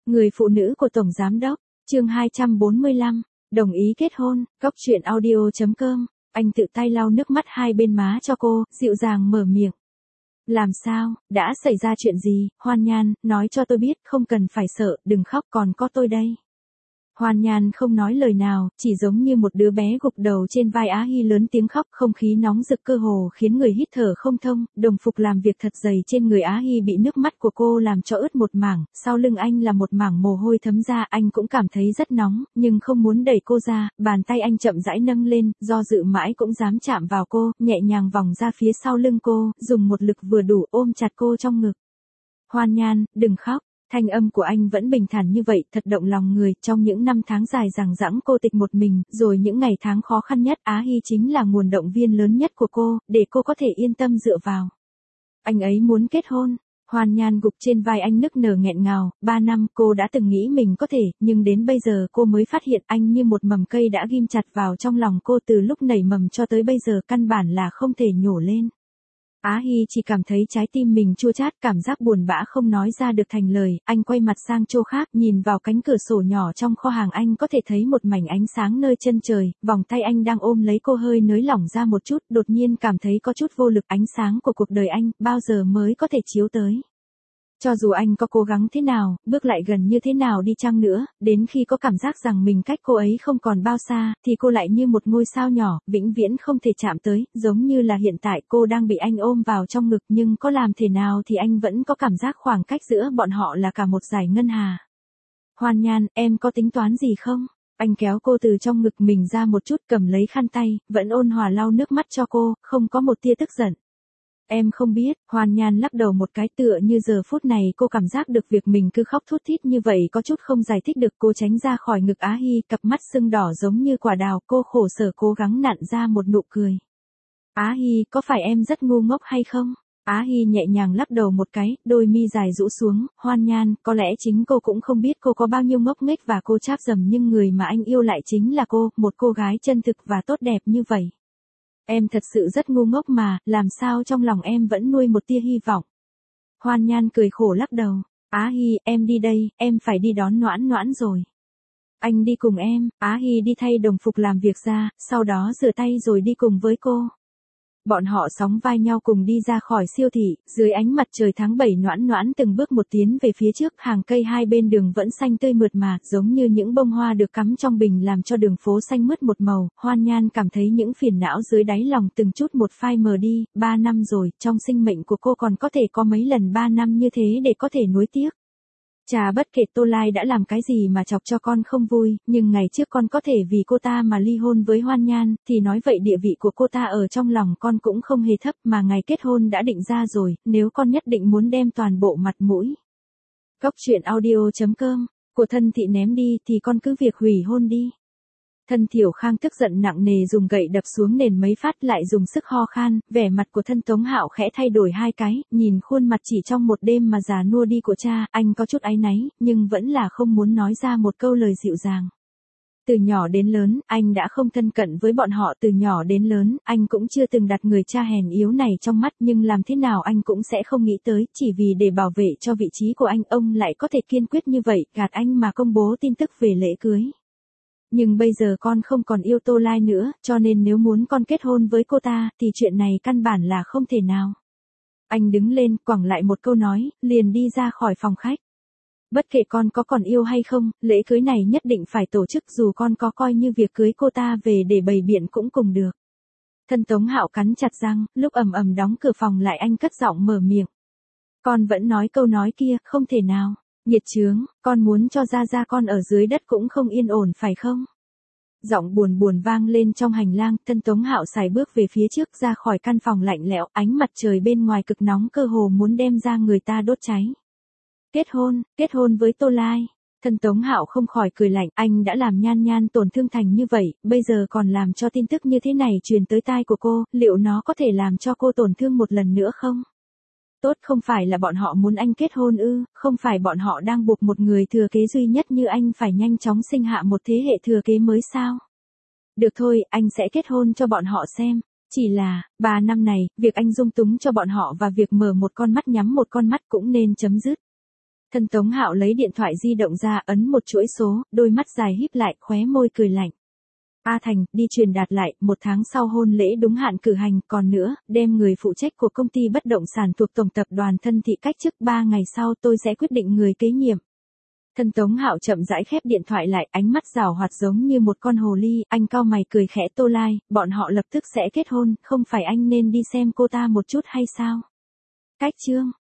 Người phụ nữ của Tổng Giám Đốc, chương 245, đồng ý kết hôn, Cóc truyện audio.com, anh tự tay lau nước mắt hai bên má cho cô, dịu dàng mở miệng. Làm sao, đã xảy ra chuyện gì, Hoan Nhan, nói cho tôi biết, không cần phải sợ, đừng khóc, còn có tôi đây. Hoan Nhan không nói lời nào, chỉ giống như một đứa bé gục đầu trên vai Á Hy lớn tiếng khóc, không khí nóng rực cơ hồ khiến người hít thở không thông, đồng phục làm việc thật dày trên người Á Hy bị nước mắt của cô làm cho ướt một mảng, sau lưng anh là một mảng mồ hôi thấm ra, anh cũng cảm thấy rất nóng, nhưng không muốn đẩy cô ra, bàn tay anh chậm rãi nâng lên, do dự mãi cũng dám chạm vào cô, nhẹ nhàng vòng ra phía sau lưng cô, dùng một lực vừa đủ ôm chặt cô trong ngực. Hoan Nhan, đừng khóc. Thanh âm của anh vẫn bình thản như vậy, thật động lòng người, trong những năm tháng dài dằng dẵng cô tịch một mình, rồi những ngày tháng khó khăn nhất, Á Hy chính là nguồn động viên lớn nhất của cô, để cô có thể yên tâm dựa vào. Anh ấy muốn kết hôn. Hoan Nhan gục trên vai anh nức nở nghẹn ngào, 3 năm cô đã từng nghĩ mình có thể, nhưng đến bây giờ cô mới phát hiện anh như một mầm cây đã ghim chặt vào trong lòng cô từ lúc nảy mầm cho tới bây giờ căn bản là không thể nhổ lên. Á Hy chỉ cảm thấy trái tim mình chua chát, cảm giác buồn bã không nói ra được thành lời, anh quay mặt sang chỗ khác, nhìn vào cánh cửa sổ nhỏ trong kho hàng anh có thể thấy một mảnh ánh sáng nơi chân trời, vòng tay anh đang ôm lấy cô hơi nới lỏng ra một chút, đột nhiên cảm thấy có chút vô lực, ánh sáng của cuộc đời anh, bao giờ mới có thể chiếu tới. Cho dù anh có cố gắng thế nào, bước lại gần như thế nào đi chăng nữa, đến khi có cảm giác rằng mình cách cô ấy không còn bao xa, thì cô lại như một ngôi sao nhỏ, vĩnh viễn không thể chạm tới, giống như là hiện tại cô đang bị anh ôm vào trong ngực nhưng có làm thế nào thì anh vẫn có cảm giác khoảng cách giữa bọn họ là cả một dải ngân hà. Hoan Nhan, em có tính toán gì không? Anh kéo cô từ trong ngực mình ra một chút, cầm lấy khăn tay, vẫn ôn hòa lau nước mắt cho cô, không có một tia tức giận. Em không biết, Hoan Nhan lắc đầu một cái, tựa như giờ phút này cô cảm giác được việc mình cứ khóc thút thít như vậy có chút không giải thích được, cô tránh ra khỏi ngực Á Hy, cặp mắt sưng đỏ giống như quả đào, cô khổ sở cố gắng nặn ra một nụ cười. Á Hy, có phải em rất ngu ngốc hay không? Á Hy nhẹ nhàng lắc đầu một cái, đôi mi dài rũ xuống, Hoan Nhan, có lẽ chính cô cũng không biết cô có bao nhiêu ngốc nghếch và cô cháp dầm, nhưng người mà anh yêu lại chính là cô, một cô gái chân thực và tốt đẹp như vậy. Em thật sự rất ngu ngốc mà, làm sao trong lòng em vẫn nuôi một tia hy vọng. Hoan Nhan cười khổ lắc đầu, Á Hy, em đi đây, em phải đi đón Noãn Noãn rồi. Anh đi cùng em, Á Hy đi thay đồng phục làm việc ra, sau đó rửa tay rồi đi cùng với cô. Bọn họ sóng vai nhau cùng đi ra khỏi siêu thị, dưới ánh mặt trời tháng 7 Noãn Noãn từng bước một tiến về phía trước, hàng cây hai bên đường vẫn xanh tươi mượt mà, giống như những bông hoa được cắm trong bình làm cho đường phố xanh mướt một màu. Hoan Nhan cảm thấy những phiền não dưới đáy lòng từng chút một phai mờ đi, 3 năm rồi, trong sinh mệnh của cô còn có thể có mấy lần 3 năm như thế để có thể nuối tiếc. Chà, bất kể Tô Lai đã làm cái gì mà chọc cho con không vui, nhưng ngày trước con có thể vì cô ta mà ly hôn với Hoan Nhan, thì nói vậy địa vị của cô ta ở trong lòng con cũng không hề thấp, mà ngày kết hôn đã định ra rồi, nếu con nhất định muốn đem toàn bộ mặt mũi. Cóc truyện audio.com, của Thân Thị ném đi thì con cứ việc hủy hôn đi. Thân Thiểu Khang tức giận nặng nề dùng gậy đập xuống nền mấy phát, lại dùng sức ho khan, vẻ mặt của Thân Tống Hạo khẽ thay đổi hai cái, nhìn khuôn mặt chỉ trong một đêm mà già nua đi của cha, anh có chút áy náy, nhưng vẫn là không muốn nói ra một câu lời dịu dàng. Từ nhỏ đến lớn, anh đã không thân cận với bọn họ, từ nhỏ đến lớn, anh cũng chưa từng đặt người cha hèn yếu này trong mắt, nhưng làm thế nào anh cũng sẽ không nghĩ tới, chỉ vì để bảo vệ cho vị trí của anh, ông lại có thể kiên quyết như vậy, gạt anh mà công bố tin tức về lễ cưới. Nhưng bây giờ con không còn yêu Tô Lai nữa, cho nên nếu muốn con kết hôn với cô ta, thì chuyện này căn bản là không thể nào. Anh đứng lên, quẳng lại một câu nói, liền đi ra khỏi phòng khách. Bất kể con có còn yêu hay không, lễ cưới này nhất định phải tổ chức, dù con có coi như việc cưới cô ta về để bày biện cũng cùng được. Thân Tống Hạo cắn chặt răng, lúc ầm ầm đóng cửa phòng lại anh cất giọng mở miệng. Con vẫn nói câu nói kia, không thể nào. Nhiệt chướng, con muốn cho ra con ở dưới đất cũng không yên ổn phải không? Giọng buồn buồn vang lên trong hành lang, Thân Tống Hạo sải bước về phía trước ra khỏi căn phòng lạnh lẽo, ánh mặt trời bên ngoài cực nóng cơ hồ muốn đem da người ta đốt cháy. Kết hôn với Tô Lai. Thân Tống Hạo không khỏi cười lạnh, anh đã làm Nhan Nhan tổn thương thành như vậy, bây giờ còn làm cho tin tức như thế này truyền tới tai của cô, liệu nó có thể làm cho cô tổn thương một lần nữa không? Tốt, không phải là bọn họ muốn anh kết hôn ư, không phải bọn họ đang buộc một người thừa kế duy nhất như anh phải nhanh chóng sinh hạ một thế hệ thừa kế mới sao? Được thôi, anh sẽ kết hôn cho bọn họ xem. Chỉ là, 3 năm này, việc anh dung túng cho bọn họ và việc mở một con mắt nhắm một con mắt cũng nên chấm dứt. Thân Tống Hạo lấy điện thoại di động ra, ấn một chuỗi số, đôi mắt dài híp lại, khóe môi cười lạnh. A Thành, đi truyền đạt lại, 1 tháng sau hôn lễ đúng hạn cử hành, còn nữa, đem người phụ trách của công ty bất động sản thuộc tổng tập đoàn Thân Thị cách chức, 3 ngày sau tôi sẽ quyết định người kế nhiệm. Thân Tống Hạo chậm rãi khép điện thoại lại, ánh mắt giảo hoạt giống như một con hồ ly, anh cau mày cười khẽ. Tô Lai, bọn họ lập tức sẽ kết hôn, không phải anh nên đi xem cô ta một chút hay sao? Cách chương